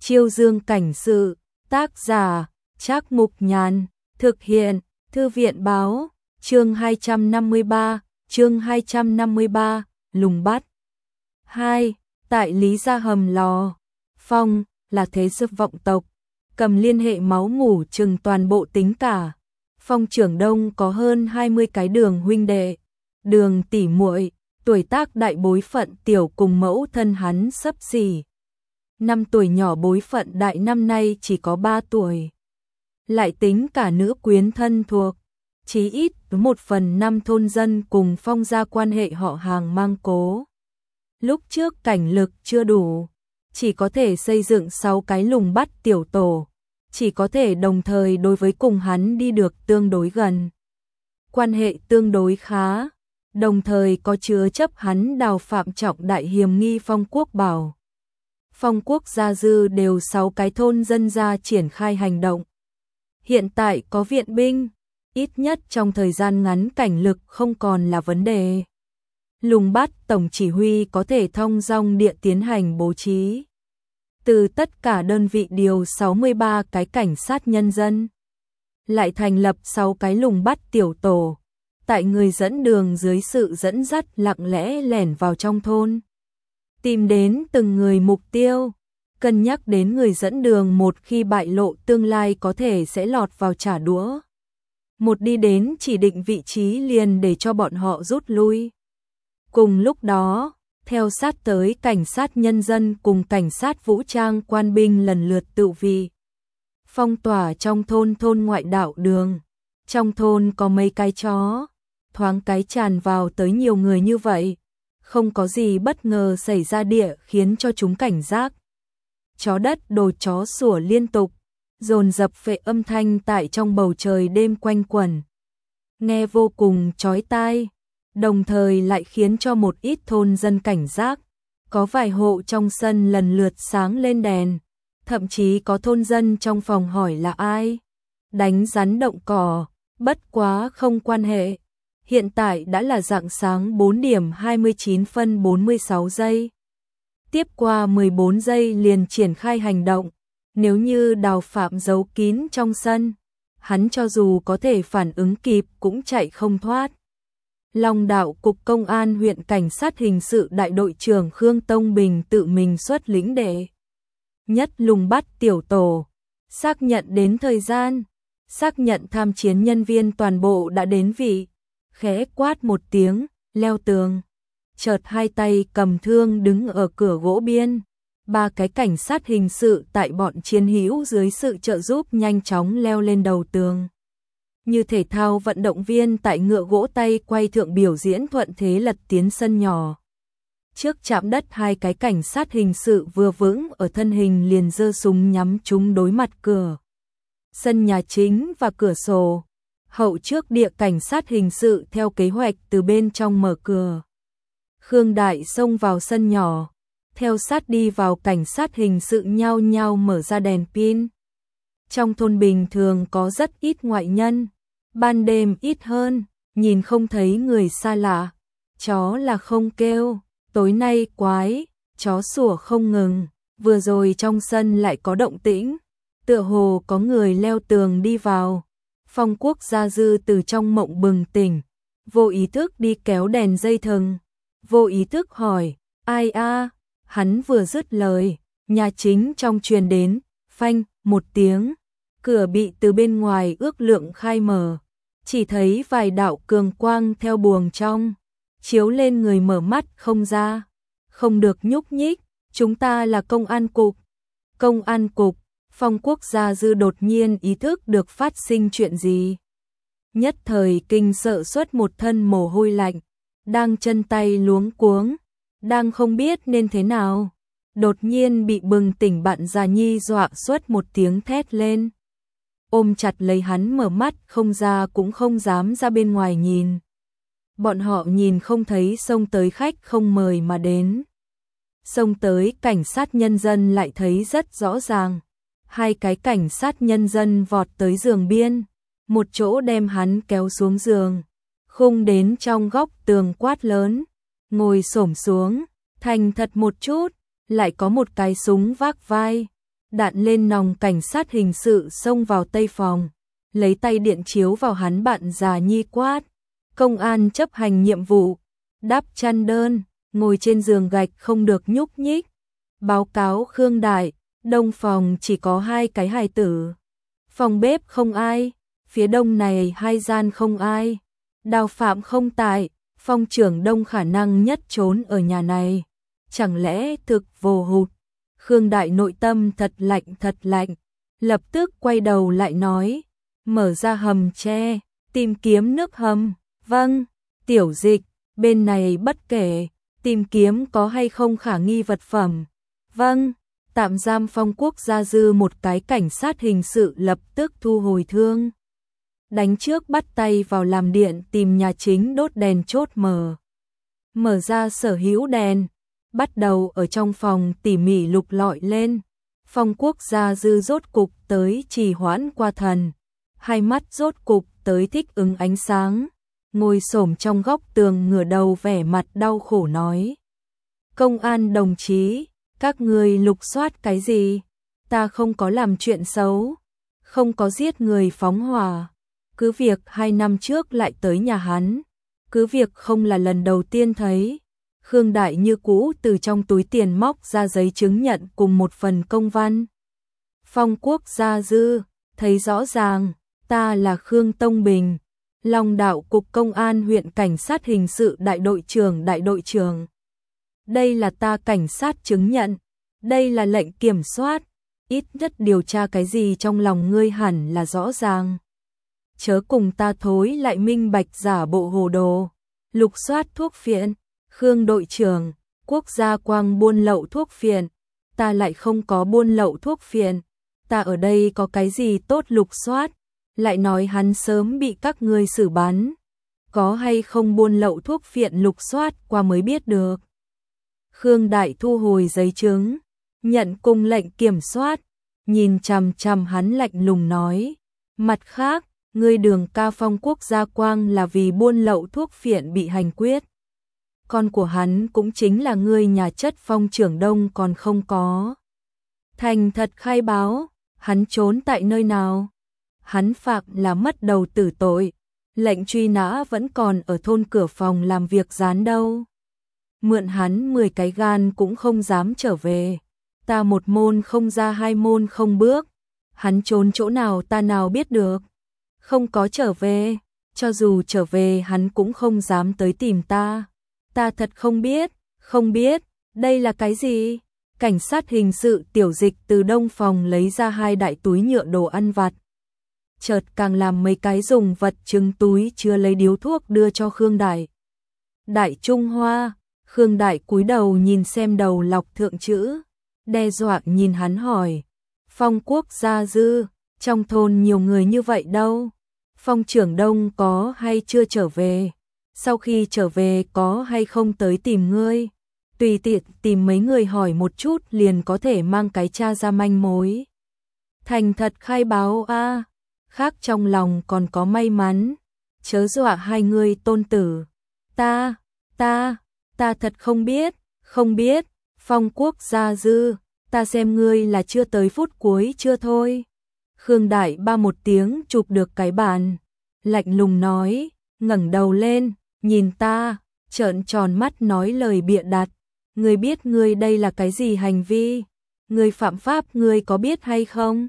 Chiêu Dương cảnh sự, tác giả, Trác Mục Nhàn, thực hiện, Thư viện báo, chương 253, lùng bắt. 2. Tại Lý Gia Hầm Lò, Phong là thế sức vọng tộc, cầm liên hệ máu mủ chừng toàn bộ tính cả. Phong trưởng đông có hơn 20 cái Đường huynh đệ, Đường tỷ muội, tuổi tác đại bối phận tiểu cùng mẫu thân hắn xấp xỉ. 5 tuổi nhỏ bối phận đại năm nay chỉ có 3 tuổi. Lại tính cả nữ quyến thân thuộc, chí ít 1/5 thôn dân cùng Phong gia quan hệ họ hàng mang cố. Lúc trước cảnh lực chưa đủ, chỉ có thể xây dựng 6 cái lùng bắt tiểu tổ, chỉ có thể đồng thời đối với cùng hắn đi được tương đối gần. Quan hệ tương đối khá, đồng thời có chứa chấp hắn đào phạm trọng đại hiểm nghi Phong quốc bảo. Phong quốc gia dư đều 6 cái thôn dân ra triển khai hành động. Hiện tại có viện binh, ít nhất trong thời gian ngắn cảnh lực không còn là vấn đề. Lùng bắt tổng chỉ huy có thể thong dong địa tiến hành bố trí. Từ tất cả đơn vị điều 63 cái cảnh sát nhân dân, lại thành lập 6 cái lùng bắt tiểu tổ, tại người dẫn đường dưới sự dẫn dắt lặng lẽ lẻn vào trong thôn. Tìm đến từng người mục tiêu, cân nhắc đến người dẫn đường một khi bại lộ tương lai có thể sẽ lọt vào trả đũa. Một đi đến chỉ định vị trí liền để cho bọn họ rút lui. Cùng lúc đó, theo sát tới cảnh sát nhân dân cùng cảnh sát vũ trang quan binh lần lượt tự vị. Phong tỏa trong thôn ngoại đạo đường. Trong thôn có mấy cái chó, thoáng cái tràn vào tới nhiều người như vậy. Không có gì bất ngờ xảy ra địa khiến cho chúng cảnh giác. Chó đất đồ chó sủa liên tục, dồn dập phệ âm thanh tại trong bầu trời đêm quanh quẩn. Nghe vô cùng chói tai, đồng thời lại khiến cho một ít thôn dân cảnh giác. Có vài hộ trong sân lần lượt sáng lên đèn, thậm chí có thôn dân trong phòng hỏi là ai. Đánh rắn động cỏ, bất quá không quan hệ. Hiện tại đã là rạng sáng 4 điểm 29 phân 46 giây. Tiếp qua 14 giây liền triển khai hành động. Nếu như đào phạm giấu kín trong sân, hắn cho dù có thể phản ứng kịp cũng chạy không thoát. Long đạo cục công an huyện cảnh sát hình sự đại đội trưởng Khương Tông Bình tự mình xuất lĩnh đệ nhất lùng bắt tiểu tổ, xác nhận đến thời gian, xác nhận tham chiến nhân viên toàn bộ đã đến vị. Khẽ quát một tiếng, leo tường. Chợt hai tay cầm thương đứng ở cửa gỗ biên. 3 cái cảnh sát hình sự tại bọn chiến hữu dưới sự trợ giúp nhanh chóng leo lên đầu tường. Như thể thao vận động viên tại ngựa gỗ tay quay thượng biểu diễn thuận thế lật tiến sân nhỏ. Trước chạm đất 2 cái cảnh sát hình sự vừa vững ở thân hình liền giơ súng nhắm chúng đối mặt cửa sân nhà chính và cửa sổ. Hậu trước địa cảnh sát hình sự theo kế hoạch từ bên trong mở cửa. Khương Đại xông vào sân nhỏ, theo sát đi vào cảnh sát hình sự nhao nhao mở ra đèn pin. Trong thôn bình thường có rất ít ngoại nhân, ban đêm ít hơn, nhìn không thấy người xa lạ. Chó là không kêu, tối nay quái, chó sủa không ngừng, vừa rồi trong sân lại có động tĩnh, tựa hồ có người leo tường đi vào. Phong quốc gia dư từ trong mộng bừng tỉnh, vô ý thức đi kéo đèn dây thừng, vô ý thức hỏi, ai a? Hắn vừa dứt lời, nhà chính trong truyền đến, phanh, một tiếng, cửa bị từ bên ngoài ước lượng khai mở, chỉ thấy vài đạo cường quang theo buồng trong, chiếu lên người mở mắt không ra, không được nhúc nhích, chúng ta là công an cục. Công an cục. Phong quốc gia dư đột nhiên ý thức được phát sinh chuyện gì. Nhất thời kinh sợ xuất một thân mồ hôi lạnh, đang chân tay luống cuống, đang không biết nên thế nào. Đột nhiên bị bừng tỉnh bạn già nhi dọa xuất một tiếng thét lên. Ôm chặt lấy hắn mở mắt không ra cũng không dám ra bên ngoài nhìn. Bọn họ nhìn không thấy xông tới khách không mời mà đến. Xông tới cảnh sát nhân dân lại thấy rất rõ ràng. 2 cái cảnh sát nhân dân vọt tới giường biên, một chỗ đem hắn kéo xuống giường, khung đến trong góc tường quát lớn, ngồi xổm xuống, thành thật một chút, lại có một cái súng vác vai, Đạn lên nòng cảnh sát hình sự xông vào tây phòng, lấy tay điện chiếu vào hắn bạn già nhi quát. Công an chấp hành nhiệm vụ, đắp chăn đơn, ngồi trên giường gạch không được nhúc nhích. Báo cáo Khương Đại, đông phòng chỉ có 2 cái hài tử. Phòng bếp không ai, phía đông này 2 gian không ai. Đào Phạm không tại, Phong trưởng đông khả năng nhất trốn ở nhà này. Chẳng lẽ thực vô hụt? Khương Đại nội tâm thật lạnh, lập tức quay đầu lại nói, mở ra hầm tre, tìm kiếm nước hầm. Vâng, Tiểu Dịch, bên này bất kể, tìm kiếm có hay không khả nghi vật phẩm. Vâng, tạm giam Phong Quốc Gia Dư một cái cảnh sát hình sự lập tức thu hồi thương. Đánh trước bắt tay vào làm điện tìm nhà chính đốt đèn chốt mở ra sở hữu đèn, bắt đầu ở trong phòng tỉ mỉ lục lọi lên. Phong Quốc Gia Dư rốt cục tới trì hoãn qua thần, hai mắt rốt cục tới thích ứng ánh sáng, ngồi xổm trong góc tường ngửa đầu vẻ mặt đau khổ nói. Công an đồng chí, các người lục soát cái gì? Ta không có làm chuyện xấu, không có giết người phóng hỏa. Cứ việc 2 năm trước lại tới nhà hắn, cứ việc không là lần đầu tiên thấy. Khương Đại như cũ từ trong túi tiền móc ra giấy chứng nhận cùng một phần công văn. Phong Quốc Gia Dư, thấy rõ ràng, ta là Khương Tông Bình, Long Đạo Cục Công an huyện cảnh sát hình sự đại đội trưởng. Đây là ta cảnh sát chứng nhận, đây là lệnh kiểm soát, ít nhất điều tra cái gì trong lòng ngươi hẳn là rõ ràng. Chớ cùng ta thối lại minh bạch giả bộ hồ đồ, lục soát thuốc phiện. Khương đội trưởng, Quốc gia Quang buôn lậu thuốc phiện, ta lại không có buôn lậu thuốc phiện, ta ở đây có cái gì tốt lục soát, lại nói hắn sớm bị các ngươi xử bắn, có hay không buôn lậu thuốc phiện lục soát qua mới biết được. Khương Đại thu hồi giấy chứng, nhận cùng lệnh kiểm soát, nhìn chằm chằm hắn lạnh lùng nói, mặt khác, ngươi Đường Ca Phong Quốc gia Quang là vì buôn lậu thuốc phiện bị hành quyết. Con của hắn cũng chính là ngươi nhà chất Phong trưởng đông còn không có. Thành thật khai báo, hắn trốn tại nơi nào? Hắn phạm là mất đầu tử tội, lệnh truy nã vẫn còn ở thôn cửa phòng làm việc gián đâu. Mượn hắn 10 cái gan cũng không dám trở về. Ta một môn không ra 2 môn không bước. Hắn trốn chỗ nào ta nào biết được. Không có trở về, cho dù trở về hắn cũng không dám tới tìm ta. Ta thật không biết, đây là cái gì? Cảnh sát hình sự Tiểu Dịch từ đông phòng lấy ra 2 đại túi nhựa đồ ăn vặt. Chợt càng làm mấy cái dùng vật trưng túi chứa lấy điếu thuốc đưa cho Khương Đại. Đại Trung Hoa, Khương Đại cúi đầu nhìn xem đầu lọc thượng chữ, đe dọa nhìn hắn hỏi. Phong Quốc Gia Dư, trong thôn nhiều người như vậy đâu? Phong trưởng đông có hay chưa trở về? Sau khi trở về có hay không tới tìm ngươi? Tùy tiện tìm mấy người hỏi một chút liền có thể mang cái tra ra manh mối. Thành thật khai báo a, khác trong lòng còn có may mắn, chớ dọa 2 người tôn tử. Ta thật không biết, Phong Quốc Gia Dư, ta xem ngươi là chưa tới phút cuối chưa thôi. Khương Đại ba một tiếng chụp được cái bàn, lạnh lùng nói, ngẩng đầu lên, nhìn ta, trợn tròn mắt nói lời bịa đặt. Ngươi biết ngươi đây là cái gì hành vi? Ngươi phạm pháp ngươi có biết hay không?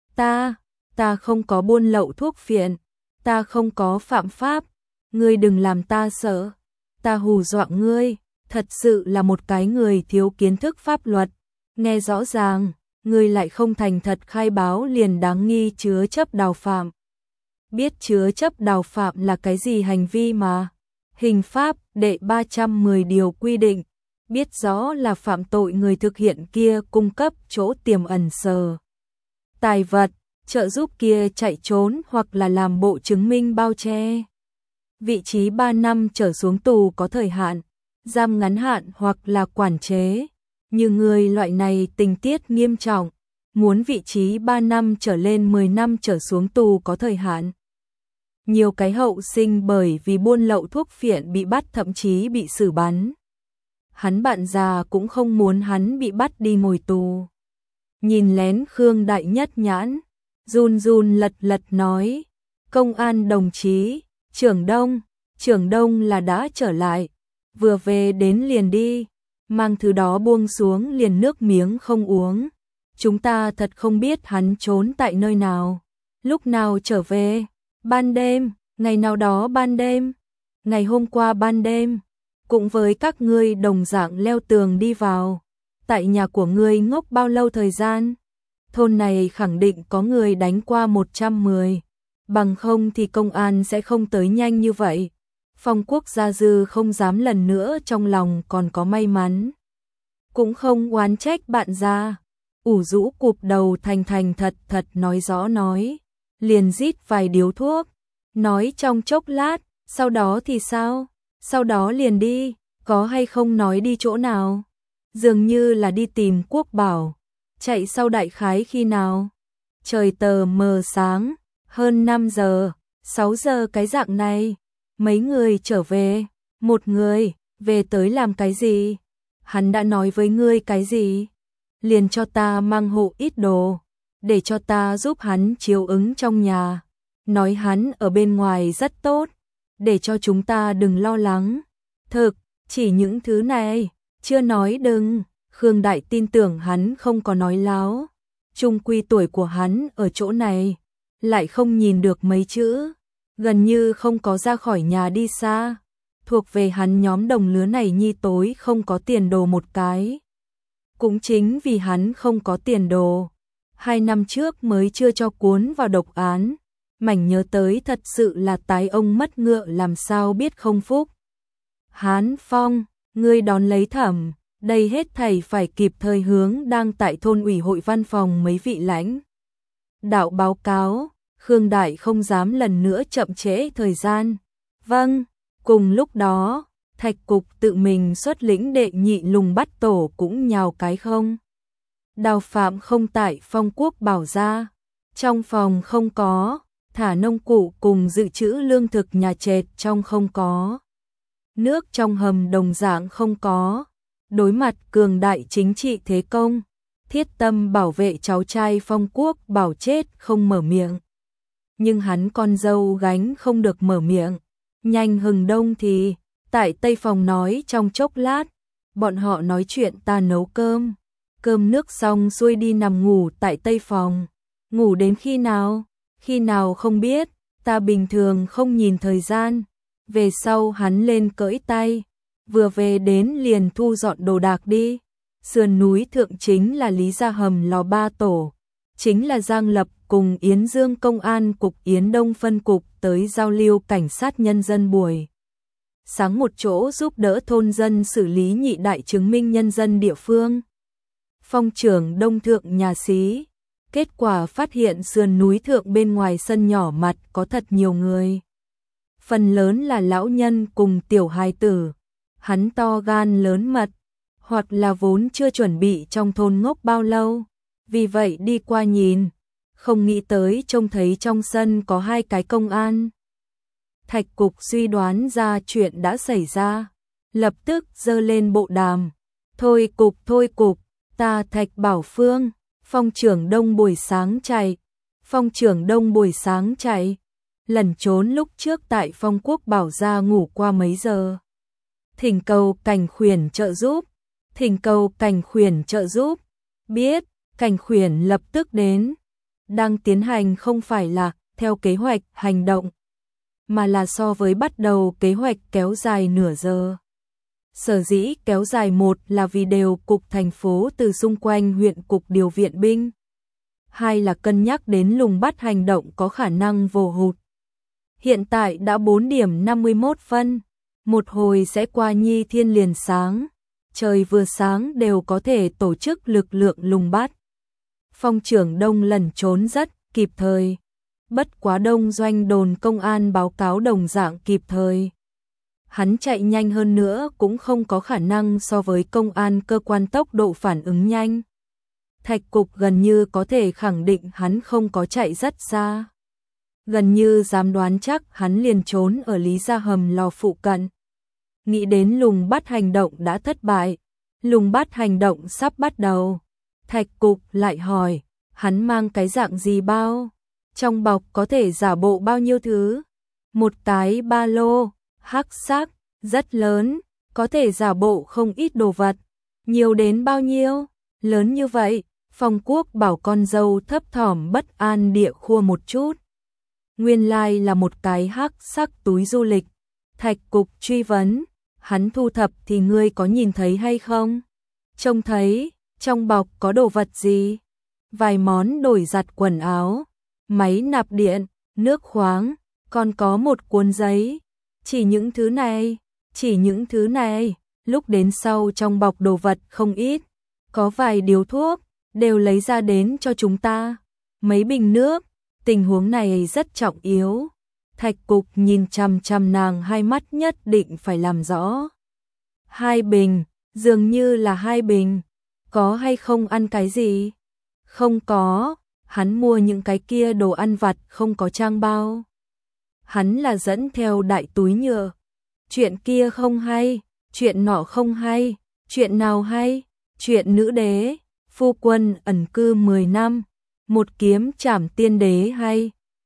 Ta không có buôn lậu thuốc phiện, ta không có phạm pháp, ngươi đừng làm ta sợ. Ta hù dọa ngươi, thật sự là một cái người thiếu kiến thức pháp luật. Nghe rõ ràng, ngươi lại không thành thật khai báo liền đáng nghi chứa chấp đào phạm. Biết chứa chấp đào phạm là cái gì hành vi mà? Hình pháp đệ 310 điều quy định, biết rõ là phạm tội người thực hiện kia cung cấp chỗ tiềm ẩn tài vật, trợ giúp kia chạy trốn hoặc là làm bộ chứng minh bao che. Vị trí 3 năm trở xuống tù có thời hạn, giam ngắn hạn hoặc là quản chế. Như người loại này tình tiết nghiêm trọng, muốn vị trí 3 năm trở lên 10 năm trở xuống tù có thời hạn. Nhiều cái hậu sinh bởi vì buôn lậu thuốc phiện bị bắt thậm chí bị xử bắn. Hắn bạn già cũng không muốn hắn bị bắt đi ngồi tù. nhìn lén Khương Đại Nhất nhãn, run run lật lật nói, công an đồng chí, trưởng đông là đã trở lại, vừa về đến liền đi, mang thứ đó buông xuống liền nước miếng không uống, chúng ta thật không biết hắn trốn tại nơi nào, lúc nào trở về, ban đêm, ngày nào đó ban đêm, ngày hôm qua ban đêm, cũng với các ngươi đồng dạng leo tường đi vào, tại nhà của ngươi ngốc bao lâu thời gian? Thôn này khẳng định có người đánh qua 110, bằng không thì công an sẽ không tới nhanh như vậy. Phong Quốc Gia Dư không dám lần nữa, trong lòng còn có may mắn. Cũng không oán trách bạn gia, ủ rũ cụp đầu thành thật thật nói rõ nói, liền rít vài điếu thuốc, nói trong chốc lát, sau đó thì sao? Sau đó liền đi, có hay không nói đi chỗ nào? Dường như là đi tìm Quốc Bảo, chạy sau đại khái khi nào? Trời tờ mờ sáng, hơn 5 giờ, 6 giờ cái dạng này, mấy người trở về, một người, về tới làm cái gì? Hắn đã nói với ngươi cái gì? Liền cho ta mang hộ ít đồ, để cho ta giúp hắn chiếu ứng trong nhà, nói hắn ở bên ngoài rất tốt, để cho chúng ta đừng lo lắng. Thực, chỉ những thứ này, chưa nói đừng, Khương Đại tin tưởng hắn không có nói láo, chung quy tuổi của hắn ở chỗ này, lại không nhìn được mấy chữ, gần như không có ra khỏi nhà đi xa, thuộc về hắn nhóm đồng lứa này nhi tối không có tiền đồ một cái. Cũng chính vì hắn không có tiền đồ, 2 năm trước mới chưa cho cuốn vào độc án, mảnh nhớ tới thật sự là tái ông mất ngựa làm sao biết không phúc. Hán Phong, ngươi đón lấy Thẩm, đây hết thảy phải kịp thời hướng đang tại thôn ủy hội văn phòng mấy vị lãnh đạo báo cáo, Khương Đại không dám lần nữa chậm trễ thời gian. Vâng, cùng lúc đó, Thạch Cục tự mình xuất lĩnh đệ nhị lùng bắt tổ cũng nhào cái không. Đào Phạm không tại Phong Quốc Bảo ra, trong phòng không có, thả nông cụ cùng dự trữ lương thực nhà trệt trong không có. Nước trong hầm đồng dạng không có, đối mặt cường đại chính trị thế công, thiết tâm bảo vệ cháu trai Phong Quốc Bảo chết không mở miệng. Nhưng hắn con dâu gánh không được mở miệng, nhanh hừng đông thì, tại Tây Phòng nói trong chốc lát, bọn họ nói chuyện ta nấu cơm, cơm nước xong xuôi đi nằm ngủ tại Tây Phòng, ngủ đến khi nào không biết, ta bình thường không nhìn thời gian, về sau hắn lên cưỡi tay, vừa về đến liền thu dọn đồ đạc đi, sườn núi thượng chính là Lý Gia Hầm lò 3 tổ, chính là Giang Lập cùng Yến Dương Công an cục Yến Đông phân cục tới giao lưu cảnh sát nhân dân buổi sáng một chỗ giúp đỡ thôn dân xử lý nhị đại chứng minh nhân dân địa phương. Phong trưởng Đông thượng nhà xí, kết quả phát hiện sườn núi thượng bên ngoài sân nhỏ mặt có thật nhiều người. Phần lớn là lão nhân cùng tiểu hài tử, hắn to gan lớn mật, hoặc là vốn chưa chuẩn bị trong thôn ngốc bao lâu, vì vậy đi qua nhìn, không nghĩ tới trông thấy trong sân có 2 cái công an. Thạch Cục suy đoán ra chuyện đã xảy ra, lập tức giơ lên bộ đàm, thôi cục, ta Thạch Bảo Phương, Phong trưởng Đông buổi sáng chạy, lẩn trốn lúc trước tại Phong Quốc Bảo gia ngủ qua mấy giờ. Thỉnh cầu cảnh khuyển trợ giúp, biết, cảnh khuyển lập tức đến, đang tiến hành không phải là theo kế hoạch hành động, mà là so với bắt đầu kế hoạch kéo dài nửa giờ. Sở dĩ kéo dài một là vì đều cục thành phố từ xung quanh huyện cục điều viện binh. 2 là cân nhắc đến lùng bắt hành động có khả năng vồ hụt. Hiện tại đã 4 điểm 51 phân, một hồi sẽ qua nhi thiên liền sáng, trời vừa sáng đều có thể tổ chức lực lượng lùng bắt. Phong trưởng Đông lẩn trốn rất kịp thời, bất quá Đông doanh đồn công an báo cáo đồng dạng kịp thời. Hắn chạy nhanh hơn nữa cũng không có khả năng so với công an cơ quan tốc độ phản ứng nhanh. Thạch Cục gần như có thể khẳng định hắn không có chạy rất xa. Gần như dám đoán chắc hắn liền trốn ở Lý Gia Hầm lò phụ cận. Nghĩ đến lùng bắt hành động đã thất bại, lùng bắt hành động sắp bắt đầu. Thạch Cục lại hỏi, hắn mang cái dạng gì bao? Trong bọc có thể giả bộ bao nhiêu thứ? Một cái ba lô, hắc sắc, rất lớn, có thể giả bộ không ít đồ vật. Nhiều đến bao nhiêu? Lớn như vậy. Phong Quốc bảo con dâu thấp thỏm bất an địa khua một chút. Nguyên lai là một cái hắc sắc túi du lịch. Thạch Cục truy vấn, hắn thu thập thì ngươi có nhìn thấy hay không? Trông thấy, trong bọc có đồ vật gì? Vài món đổi giặt quần áo, máy nạp điện, nước khoáng, còn có một cuốn giấy. Chỉ những thứ này, lúc đến sau trong bọc đồ vật không ít, có vài điếu thuốc, đều lấy ra đến cho chúng ta. Mấy bình nước, tình huống này rất trọng yếu. Thạch Cục nhìn chằm chằm nàng, hai mắt nhất định phải làm rõ. 2 bình, dường như là 2 bình, có hay không ăn cái gì? Không có, hắn mua những cái kia đồ ăn vặt không có trang bao. Hắn là dẫn theo đại túi nhựa. Chuyện kia không hay, chuyện nọ không hay, chuyện nào hay? Chuyện nữ đế, phu quân ẩn cư 10 năm, một kiếm trảm tiên đế hay,